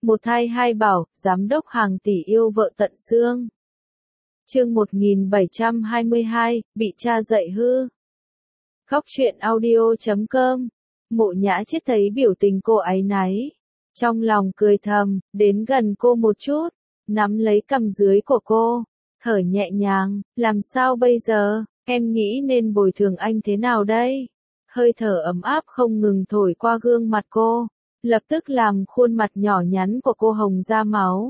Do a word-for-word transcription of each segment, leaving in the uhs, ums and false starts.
Một thai hai bảo, giám đốc hàng tỷ yêu vợ tận xương. Chương một nghìn bảy trăm hai mươi hai, bị cha dạy hư. Khóc chuyện audio chấm com. Mộ Nhã Chiết thấy biểu tình cô áy náy, trong lòng cười thầm, đến gần cô một chút, nắm lấy cằm dưới của cô, thở nhẹ nhàng, làm sao bây giờ, em nghĩ nên bồi thường anh thế nào đây? Hơi thở ấm áp không ngừng thổi qua gương mặt cô, lập tức làm khuôn mặt nhỏ nhắn của cô hồng ra máu.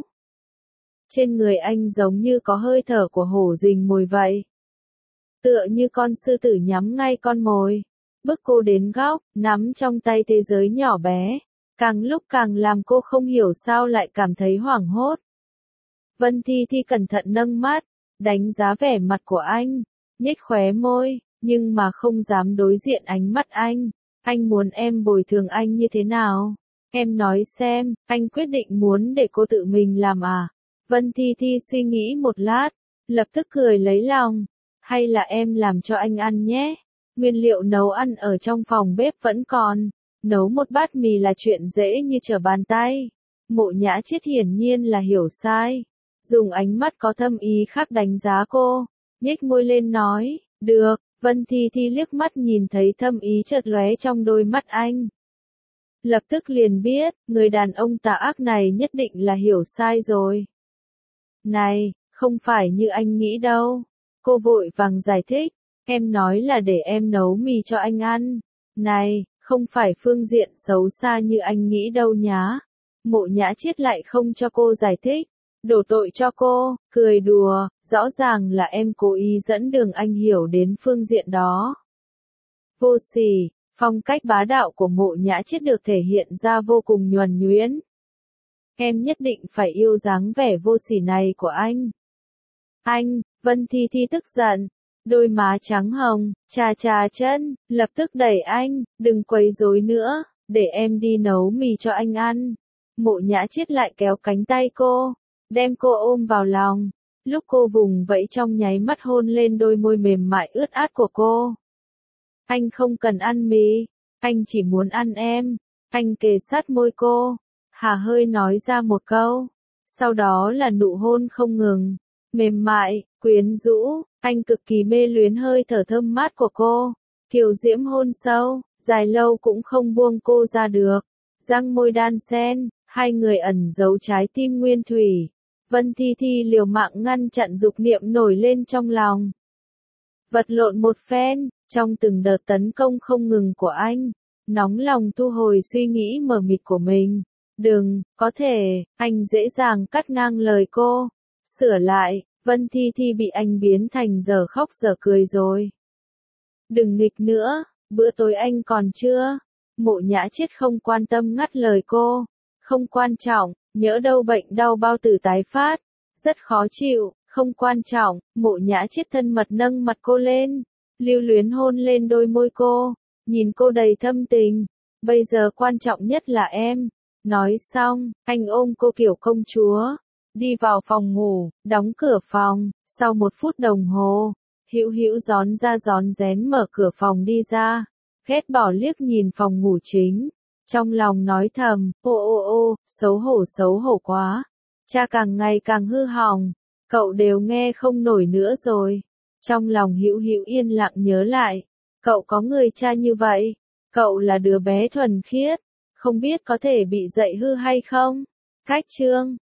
Trên người anh giống như có hơi thở của hổ rình mồi vậy. Tựa như con sư tử nhắm ngay con mồi, bức cô đến góc, nắm trong tay thế giới nhỏ bé, càng lúc càng làm cô không hiểu sao lại cảm thấy hoảng hốt. Vân Thi Thi cẩn thận nâng mắt, đánh giá vẻ mặt của anh, nhếch khóe môi, nhưng mà không dám đối diện ánh mắt anh. Anh muốn em bồi thường anh như thế nào? Em nói xem, anh quyết định muốn để cô tự mình làm à? Vân Thi Thi suy nghĩ một lát, lập tức cười lấy lòng. Hay là em làm cho anh ăn nhé? Nguyên liệu nấu ăn ở trong phòng bếp vẫn còn. Nấu một bát mì là chuyện dễ như trở bàn tay. Mộ Nhã Chiết hiển nhiên là hiểu sai. Dùng ánh mắt có thâm ý khác đánh giá cô. Nhếch môi lên nói, được. Vân Thi Thi liếc mắt nhìn thấy thâm ý chợt lóe trong đôi mắt anh. Lập tức liền biết, người đàn ông tà ác này nhất định là hiểu sai rồi. Này, không phải như anh nghĩ đâu. Cô vội vàng giải thích, em nói là để em nấu mì cho anh ăn. Này, không phải phương diện xấu xa như anh nghĩ đâu nhá. Mộ Nhã Chiết lại không cho cô giải thích, đổ tội cho cô, cười đùa, rõ ràng là em cố ý dẫn đường anh hiểu đến phương diện đó. Vô sỉ, phong cách bá đạo của Mộ Nhã Chiết được thể hiện ra vô cùng nhuần nhuyễn. Em nhất định phải yêu dáng vẻ vô sỉ này của anh. Anh, Vân Thi Thi tức giận, đôi má trắng hồng, chà chà chân, lập tức đẩy anh, đừng quấy rối nữa, để em đi nấu mì cho anh ăn. Mộ Nhã Chiết lại kéo cánh tay cô, đem cô ôm vào lòng, lúc cô vùng vẫy trong nháy mắt hôn lên đôi môi mềm mại ướt át của cô. Anh không cần ăn mì, anh chỉ muốn ăn em. Anh kề sát môi cô, hà hơi nói ra một câu, sau đó là nụ hôn không ngừng, mềm mại, quyến rũ, anh cực kỳ mê luyến hơi thở thơm mát của cô, kiều diễm hôn sâu, dài lâu cũng không buông cô ra được, răng môi đan xen, hai người ẩn giấu trái tim nguyên thủy. Vân Thi Thi liều mạng ngăn chặn dục niệm nổi lên trong lòng. Vật lộn một phen, trong từng đợt tấn công không ngừng của anh, nóng lòng thu hồi suy nghĩ mờ mịt của mình. Đừng, có thể, anh dễ dàng cắt ngang lời cô. Sửa lại, Vân Thi Thi bị anh biến thành giờ khóc giờ cười rồi. Đừng nghịch nữa, bữa tối anh còn chưa? Mộ Nhã Chiết không quan tâm ngắt lời cô. Không quan trọng, nhỡ đâu bệnh đau bao tử tái phát. Rất khó chịu, không quan trọng. Mộ Nhã Chiết thân mật nâng mặt cô lên, lưu luyến hôn lên đôi môi cô, nhìn cô đầy thâm tình. Bây giờ quan trọng nhất là em. Nói xong, anh ôm cô kiểu công chúa, đi vào phòng ngủ, đóng cửa phòng. Sau một phút đồng hồ, Hữu Hữu rón ra rón rén mở cửa phòng đi ra, ghét bỏ liếc nhìn phòng ngủ chính, trong lòng nói thầm, ô ô ô, xấu hổ xấu hổ quá, cha càng ngày càng hư hỏng, cậu đều nghe không nổi nữa rồi. Trong lòng Hữu Hữu yên lặng nhớ lại, cậu có người cha như vậy, cậu là đứa bé thuần khiết, không biết có thể bị dạy hư hay không. Cách chương